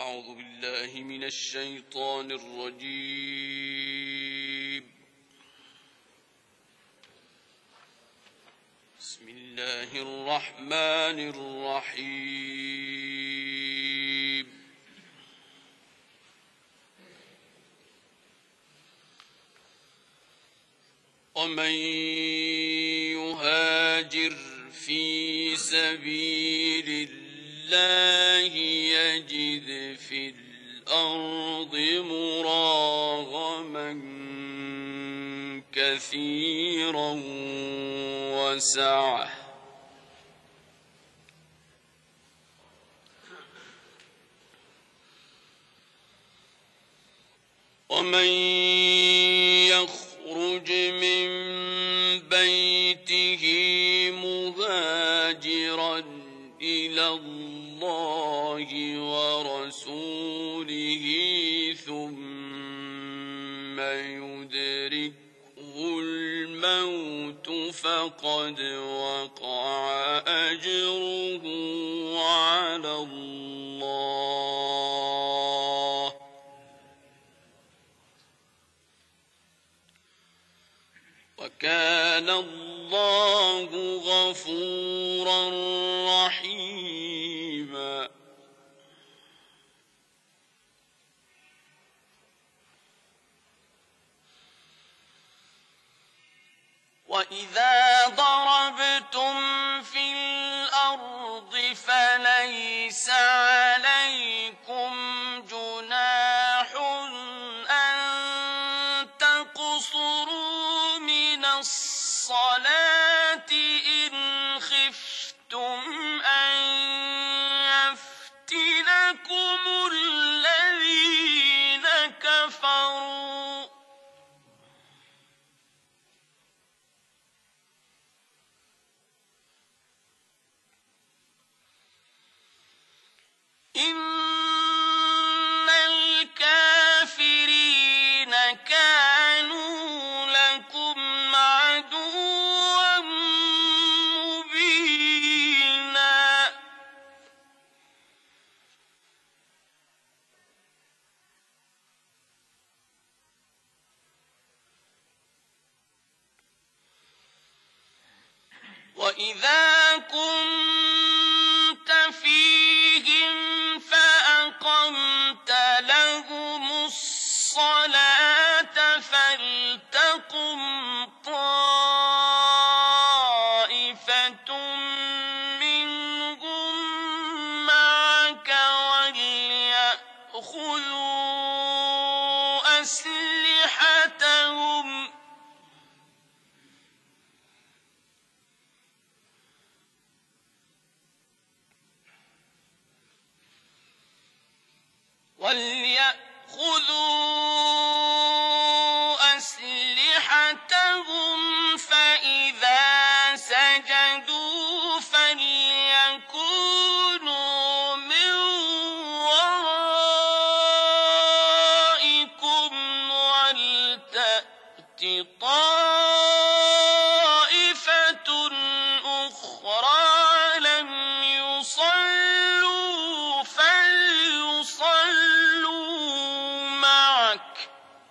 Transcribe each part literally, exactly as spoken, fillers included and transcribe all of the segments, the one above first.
أعوذ بالله من الشيطان الرجيم. بسم الله الرحمن الرحيم. ومن يهاجر في سبيل الله يجد في الأرض مراغما كثيرا وسعة ومن يخرج من بيته مهاجرا إلى الله ورسوله ثم يدركه الموت فقد وقع أجره على الله وكان الله غفورا رحيما. وإذا ضربتم في الأرض فليس عليكم جناح أن تقصروا من الصلاة إن خفتم أن يفتنكم الذين كفروا إن الكافرين كانوا لكم عدوا مبينا. وإذا كنت فيهم فأقمت لهم الصلاة فلتقم طائفة منهم معك وليأخذوا أسلحتهم وليأخذوا أسلحتهم فإذا سجدوا فليكونوا من ورائكم ولتأت طائفة أخرى لم يصلوا فليصلوا معك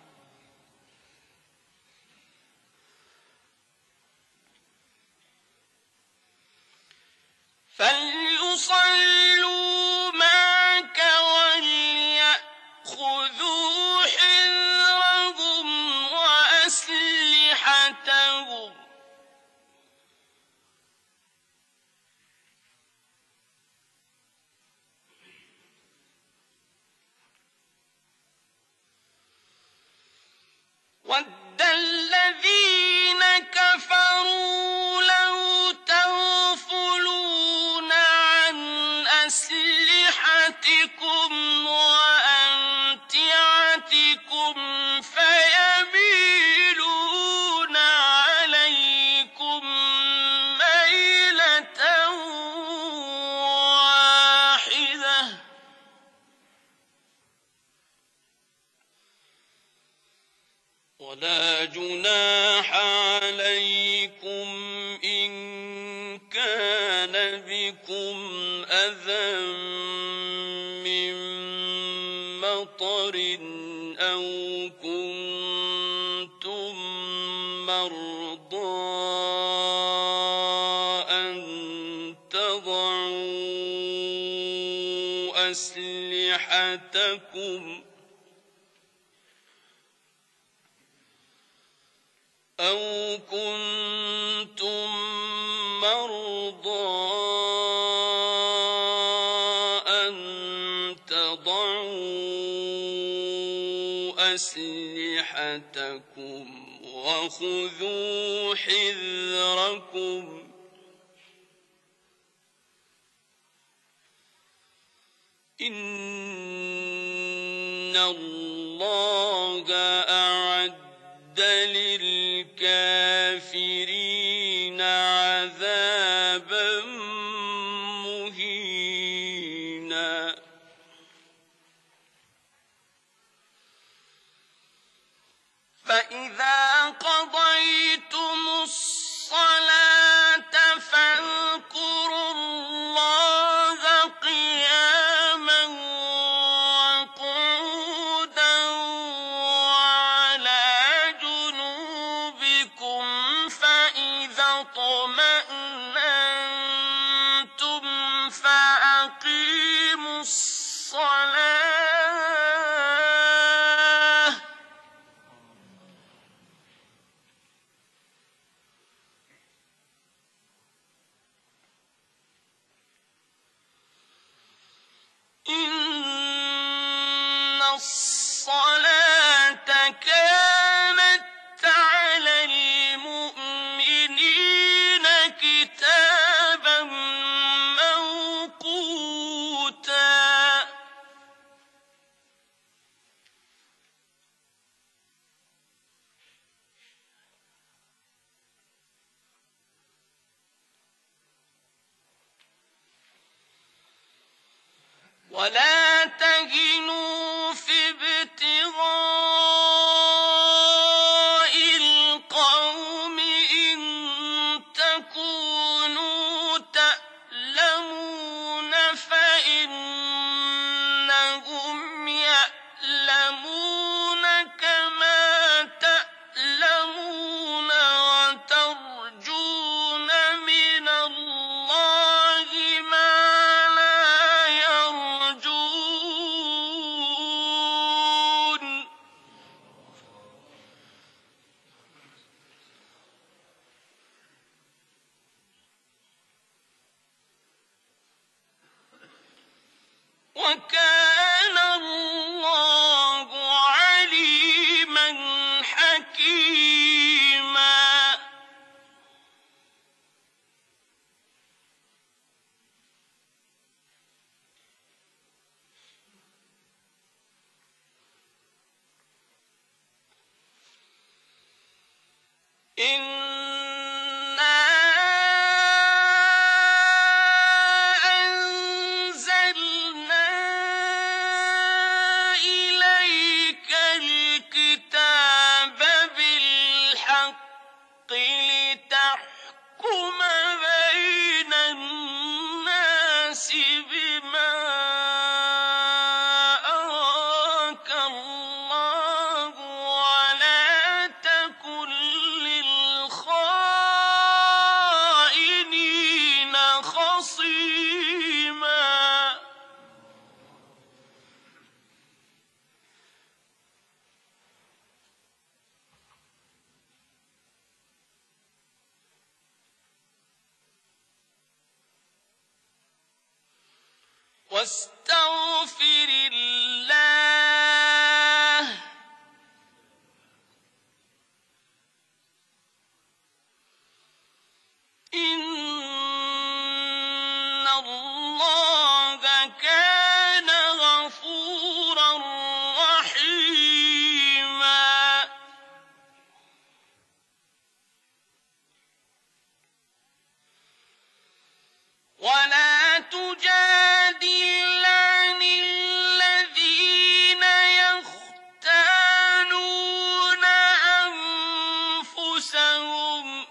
فليصلوا معك وليأخذوا حذرهم وأسلحتهم وَدَّ الَّذِينَ كَفَرُوا لَوْ تَغْفُلُونَ عَنْ أَسْلِحَتِكُمْ وَأَمْتِعَتِكُمْ فَيَمِيلُونَ عَلَيْكُمْ مَيْلَةً وَاحِدَةً ولا جناح عليكم إن كان بكم أذى من أسلحتكم أو كنتم مرضى أن تضعوا أسلحتكم وخذوا حذركم إن الله أعد للكافرين عذابا مهينا فإذا قضيتم الصلاة فاذكروا الله قياما وقعودا وعلى جنوبكم فإذا اطمأننتم فأقيموا الصلاة إن الصلاة كانت على المؤمنين كتابا موقوتا ولا تهنوا في ابتغاء القوم إن تكونوا تألمون فإنهم يألمون كما تألمون وترجون من الله ما لا يرجون وكان الله عليما حكيما إنا أنزلنا إليك الكتاب بالحق لتحكم بين الناس بما أراك الله ولا تكن للخائنين خصيما واستغفر الله إن الله كان غفورا رحيما ولا تجادل عن الذين يختانون أنفسهم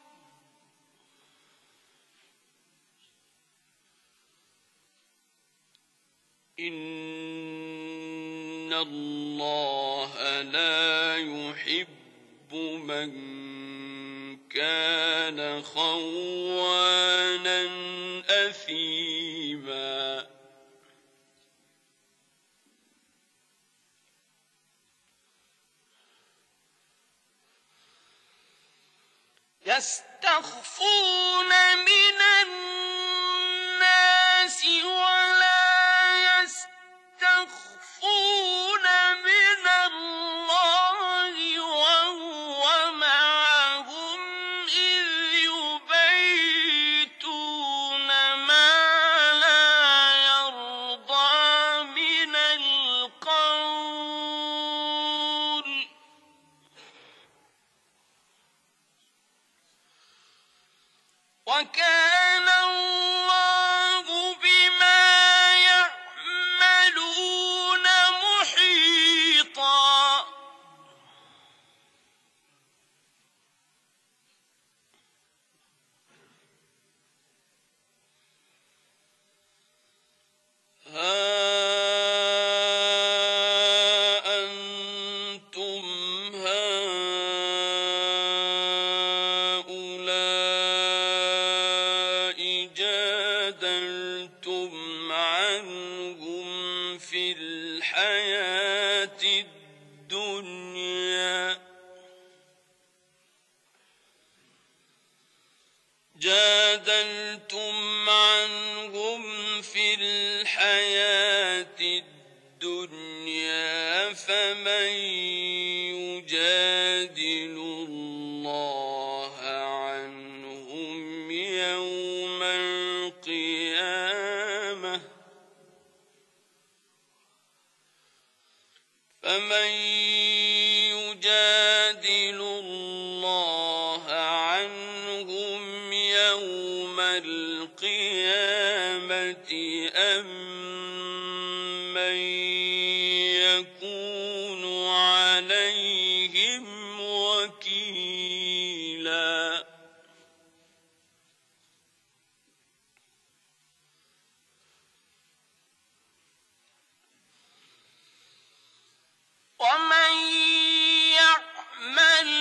إن الله لا يحب من كان خوانا أثيما يستخفون من الناس ولا يستخفون من الله وهو معهم إذ يبيتون ما لا يرضى من القول وكان الله بما يعملون محيطا ها أنتم هؤلاء جادلتم عنهم في الحياة الدنيا جادلتم عنهم في الحياة الدنيا فمن يجادل الله عنهم يوم القيامة فمن يجادل الله عنهم يوم القيامة أم من يكون عليهم وكيلا ومن يعمل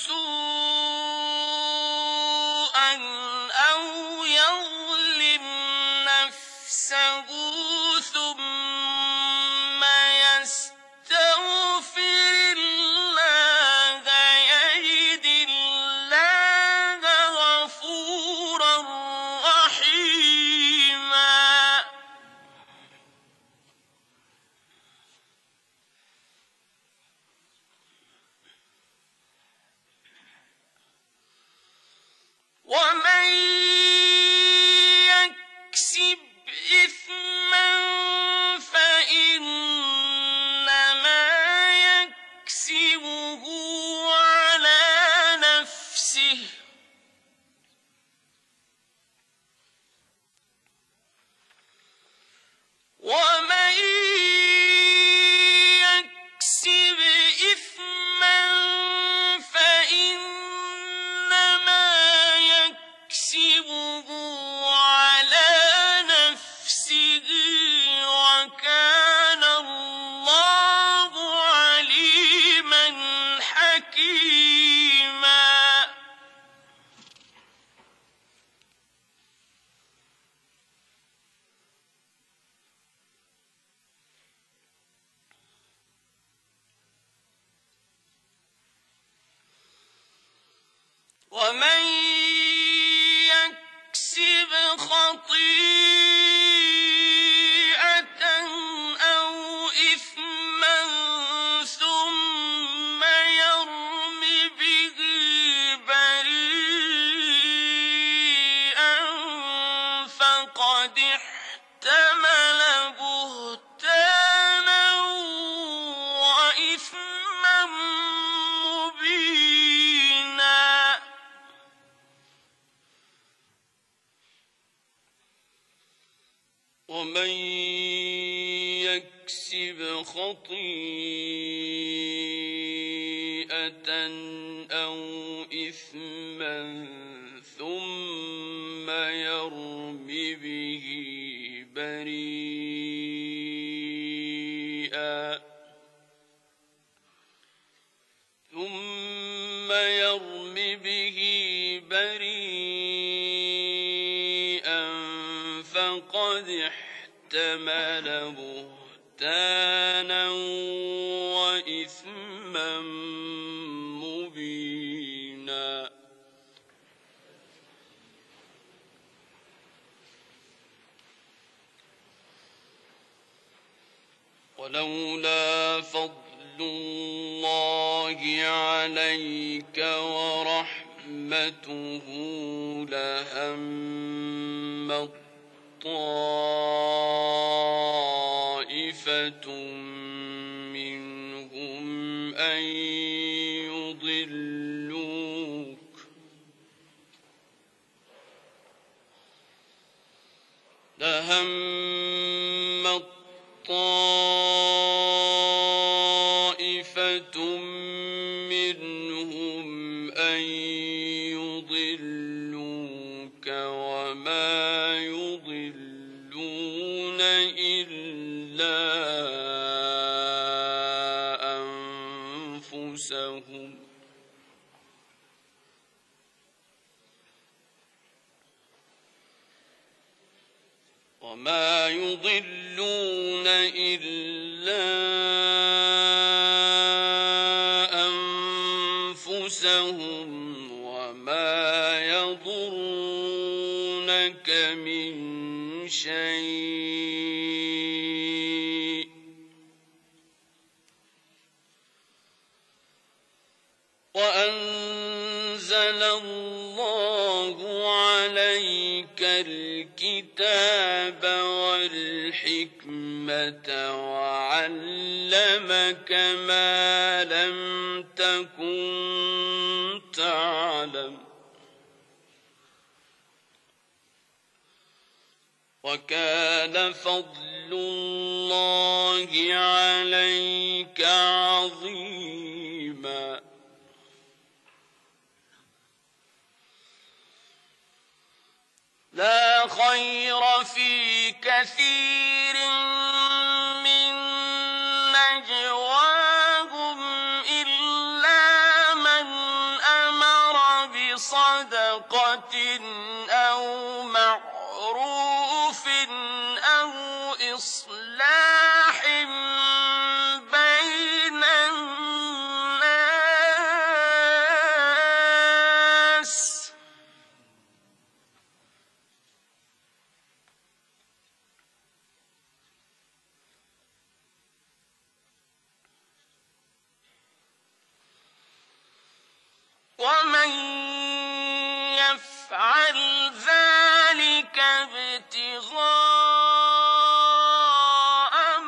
سوءا أو يظلم نفسه ثم يستغفر الله يجد الله غفورا رحيما ومن يكسب إثما فإنما يكسبه على نفسه ومن يكسب إثما فإنما يكسبه على نفسه وكان الله عليما حكيما ومن يكسب خطيئة أو إثما ثم يرم به بريئا فقد احتمل بهتانا وإثما مبينا ومن يكسب خطيئة أو إثما ثم يرم به بريئا ثم يرم به بريئا فقد احتمل بهتانا وإثما مبينا ولولا فضل الله عليك ورحمته لهم طائفة منهم أن يضلوك لهم طائفة منهم أن يضلوك وما يضلون إلا أنفسهم وما يضلون إلا أنفسهم وما يضرونك من شيء وأنزل الله عليك الكتاب والحكمة وعلمك ما لم تكن تعلم وكان فضل الله عليك عظيما لا خير في كثير من نجواهم إلا من أمر بصدقة أو معروف أو إصلاح بين الناس ومن يفعل ذلك ابتغاء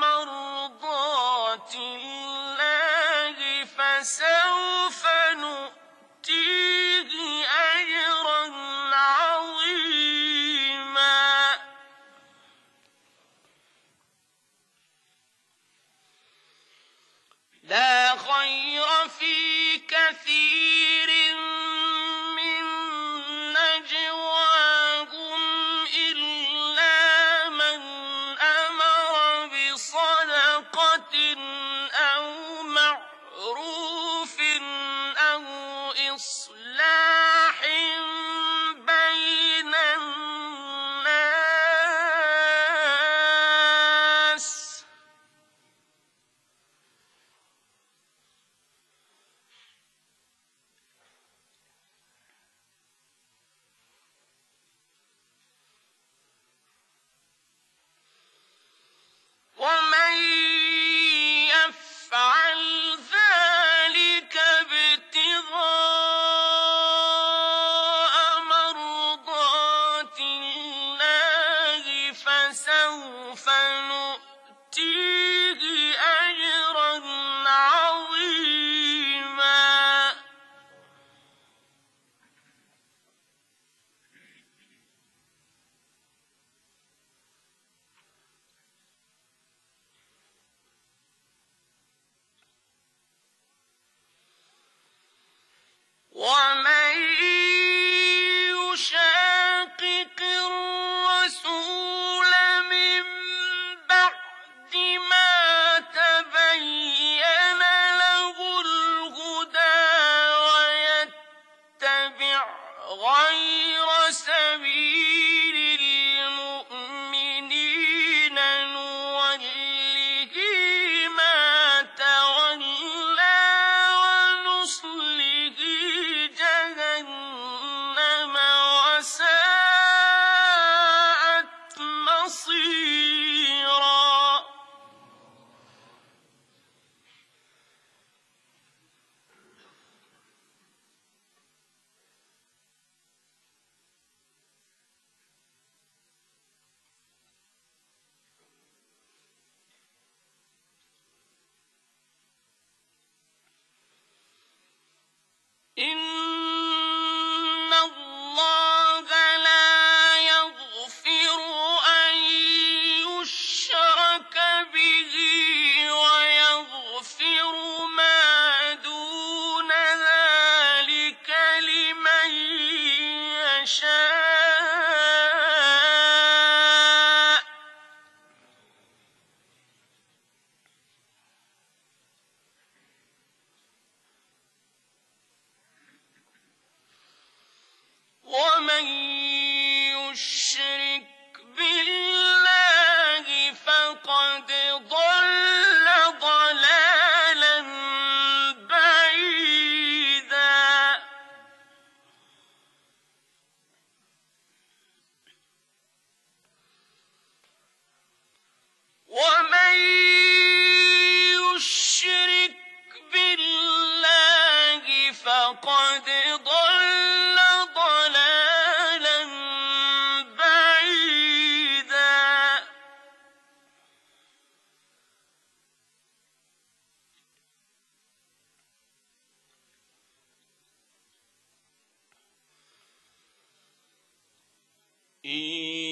إن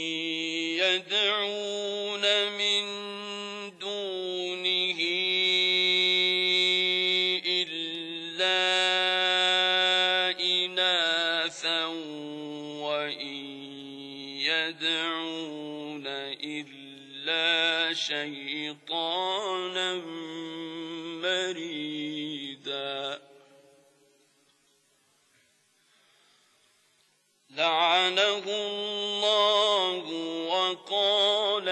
يدعون من دونه إلا إناثا وإن يدعون إلا شيطانا مريدا لعنه الله وقال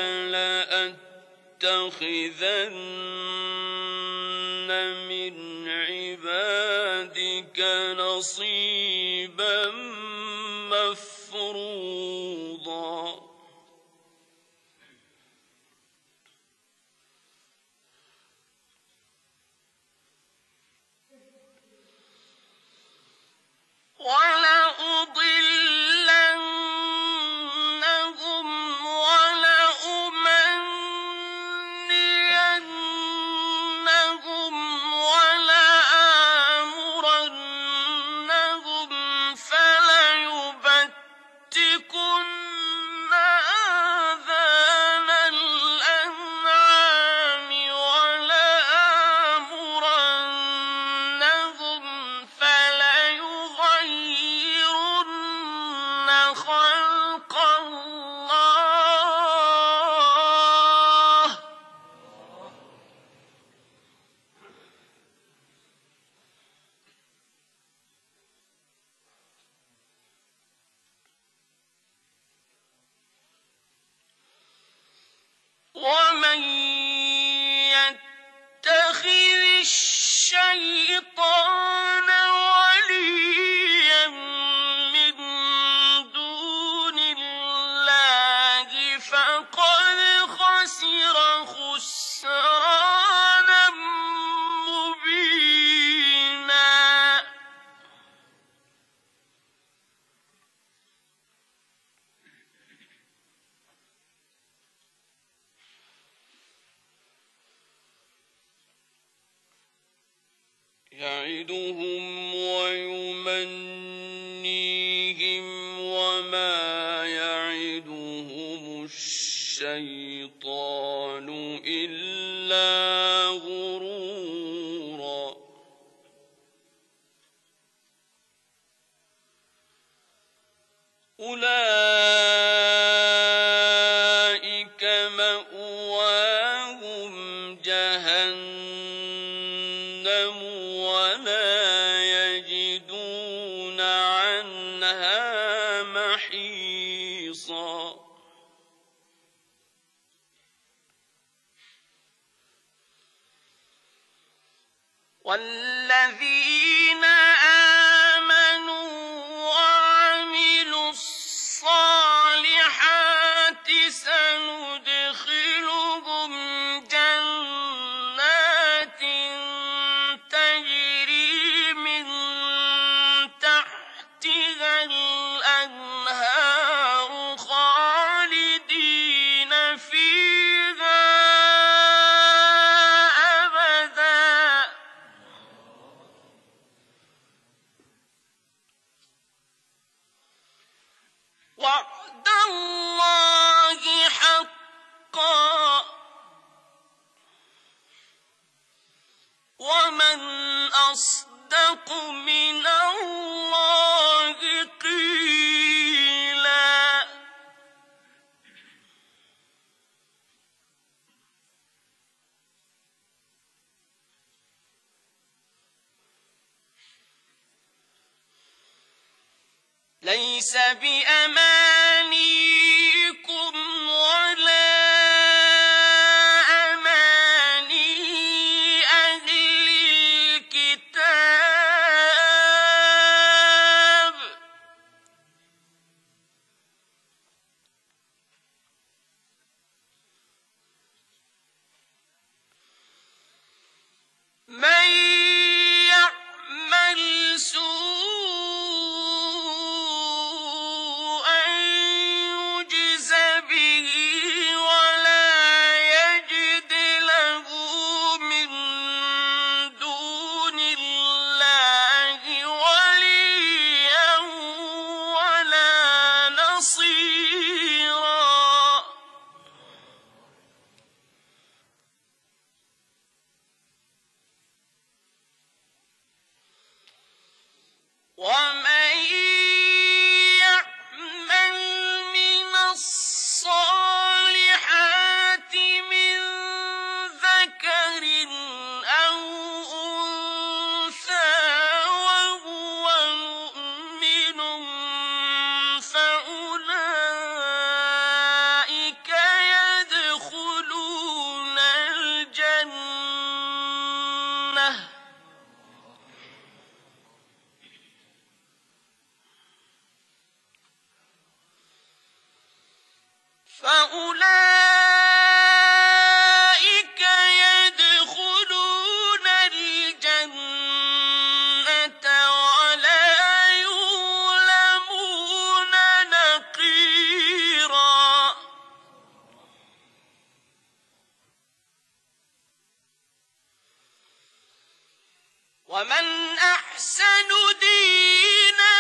لأتخذن من عبادك نصيبا مفروضا ولأضلنهم ولأمنينهم ولآمرنهم فليبتكن آذان الأنعام ولآمرنهم فليغيرن خلق الله ومن يتخذ الشيطان وليا من دون الله فقد خسر خسرانا مبينا يعدهم ويمنيهم وما يعدهم الشيطان إلا غرورا أولئك مأواهم جهنم ولا يجدون عنها محيصا والذين آمنوا وعملوا الصالحات سندخلهم جنات تجري من تحتها الأنهار خالدين فيها أبدا وعد الله حقا ومن أصدق من الله قيلا ليس بأمانيكم ولا أماني أهل الكتاب من يعمل سوءا أولئك يدخلون الجنة ولا يظلمون نقيرا ومن أحسن دينا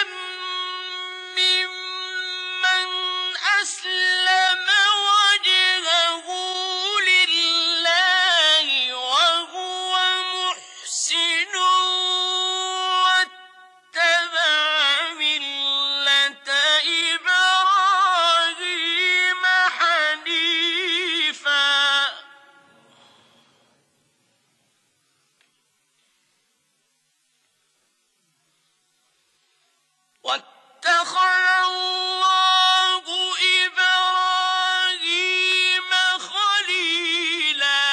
ممن أسلم وجهه لله وهو محسن واتبع ملة إبراهيم حنيفا واتخذ الله إبراهيم خليلا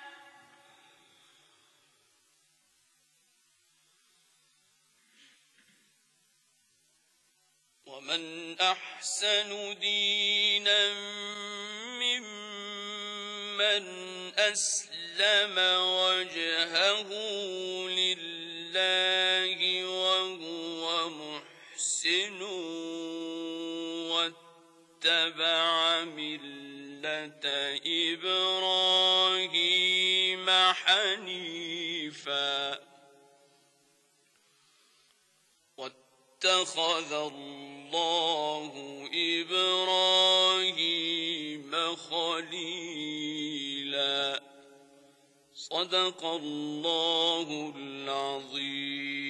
ومن أحسن دينا ممن أسلم وجهه لله وهو محسن واتبع ملة إبراهيم حنيفا واتخذ الله إبراهيم خليلا صدق الله العظيم.